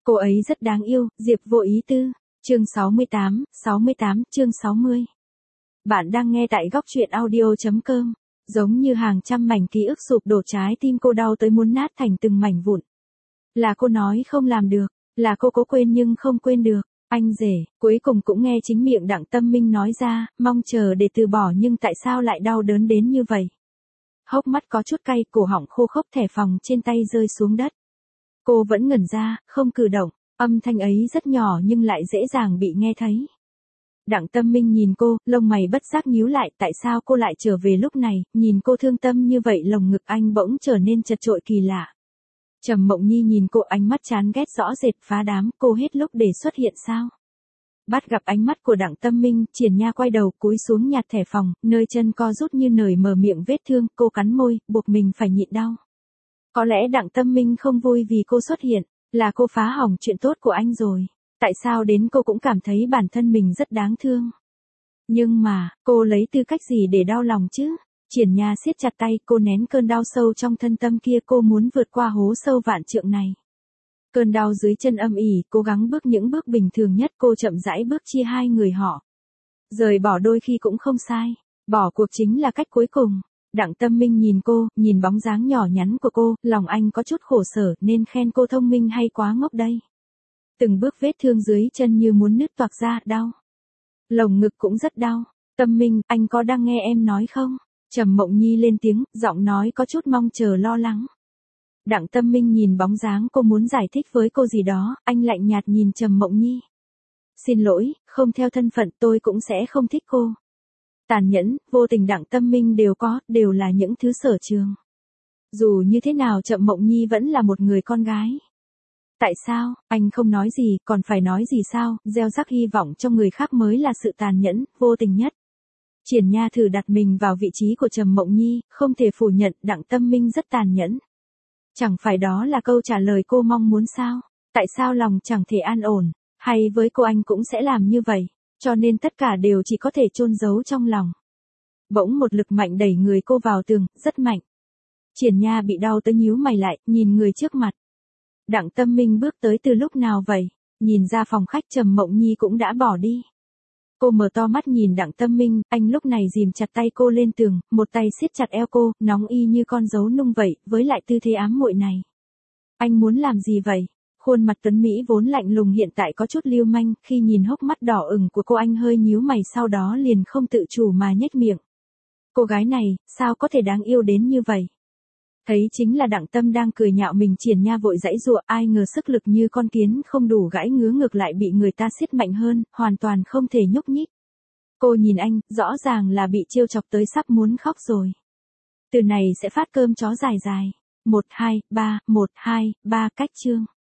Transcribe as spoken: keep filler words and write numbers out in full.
Cô ấy rất đáng yêu, Diệp Vô Ý Tư. Chương sáu mươi tám, sáu mươi tám, chương sáu mươi. Bạn đang nghe tại góc truyện audio chấm com. Giống như hàng trăm mảnh ký ức sụp đổ, trái tim cô đau tới muốn nát thành từng mảnh vụn. Là cô nói không làm được, là cô cố quên nhưng không quên được. Anh rể, cuối cùng cũng nghe chính miệng Đặng Tâm Minh nói ra, mong chờ để từ bỏ nhưng tại sao lại đau đớn đến như vậy. Hốc mắt có chút cay, cổ họng khô khốc, thẻ phòng trên tay rơi xuống đất. Cô vẫn ngẩn ra, không cử động, âm thanh ấy rất nhỏ nhưng lại dễ dàng bị nghe thấy. Đặng Tâm Minh nhìn cô, lông mày bất giác nhíu lại, tại sao cô lại trở về lúc này, nhìn cô thương tâm như vậy lồng ngực anh bỗng trở nên chật chội kỳ lạ. Trầm Mộng Nhi nhìn cô, ánh mắt chán ghét rõ rệt, phá đám, cô hết lúc để xuất hiện sao. Bắt gặp ánh mắt của Đặng Tâm Minh, Triển Nha quay đầu cúi xuống nhặt thẻ phòng, nơi chân co rút như nởi mở miệng vết thương, cô cắn môi, buộc mình phải nhịn đau. Có lẽ Đặng Tâm Minh không vui vì cô xuất hiện, là cô phá hỏng chuyện tốt của anh rồi. Tại sao đến cô cũng cảm thấy bản thân mình rất đáng thương. Nhưng mà, cô lấy tư cách gì để đau lòng chứ? Triển Nha siết chặt tay, cô nén cơn đau sâu trong thân tâm kia, cô muốn vượt qua hố sâu vạn trượng này. Cơn đau dưới chân âm ỉ, cố gắng bước những bước bình thường nhất, cô chậm rãi bước chia hai người họ. Rời bỏ đôi khi cũng không sai, bỏ cuộc chính là cách cuối cùng. Đặng Tâm Minh nhìn cô, nhìn bóng dáng nhỏ nhắn của cô, lòng anh có chút khổ sở, nên khen cô thông minh hay quá ngốc đây. Từng bước vết thương dưới chân như muốn nứt toạc ra, đau. Lồng ngực cũng rất đau. Tâm Minh, anh có đang nghe em nói không? Trầm Mộng Nhi lên tiếng, giọng nói có chút mong chờ lo lắng. Đặng Tâm Minh nhìn bóng dáng cô muốn giải thích với cô gì đó, anh lạnh nhạt nhìn Trầm Mộng Nhi. Xin lỗi, không theo thân phận tôi cũng sẽ không thích cô. Tàn nhẫn, vô tình Đặng Tâm Minh đều có, đều là những thứ sở trường. Dù như thế nào Trầm Mộng Nhi vẫn là một người con gái. Tại sao, anh không nói gì, còn phải nói gì sao, gieo rắc hy vọng trong người khác mới là sự tàn nhẫn, vô tình nhất. Triển Nha thử đặt mình vào vị trí của Trầm Mộng Nhi, không thể phủ nhận Đặng Tâm Minh rất tàn nhẫn. Chẳng phải đó là câu trả lời cô mong muốn sao? Tại sao lòng chẳng thể an ổn, hay với cô anh cũng sẽ làm như vậy, cho nên tất cả đều chỉ có thể chôn giấu trong lòng. Bỗng một lực mạnh đẩy người cô vào tường, rất mạnh. Triển Nha bị đau tới nhíu mày lại, nhìn người trước mặt. Đặng Tâm Minh bước tới từ lúc nào vậy? Nhìn ra phòng khách, Trầm Mộng Nhi cũng đã bỏ đi. Cô mở to mắt nhìn Đặng Tâm Minh, anh lúc này ghìm chặt tay cô lên tường, một tay siết chặt eo cô, nóng y như con gấu nung vậy, với lại tư thế ám muội này. Anh muốn làm gì vậy? Khuôn mặt tuấn Mỹ vốn lạnh lùng hiện tại có chút lưu manh, khi nhìn hốc mắt đỏ ửng của cô anh hơi nhíu mày, sau đó liền không tự chủ mà nhếch miệng. Cô gái này, sao có thể đáng yêu đến như vậy? Thấy chính là Đặng Tâm đang cười nhạo mình, Triển Nha vội giãy giụa, ai ngờ sức lực như con kiến không đủ gãi ngứa ngược lại bị người ta siết mạnh hơn, hoàn toàn không thể nhúc nhích. Cô nhìn anh, rõ ràng là bị trêu chọc tới sắp muốn khóc rồi. Từ này sẽ phát cơm chó dài dài. một, hai, ba, một, hai, ba cách chương.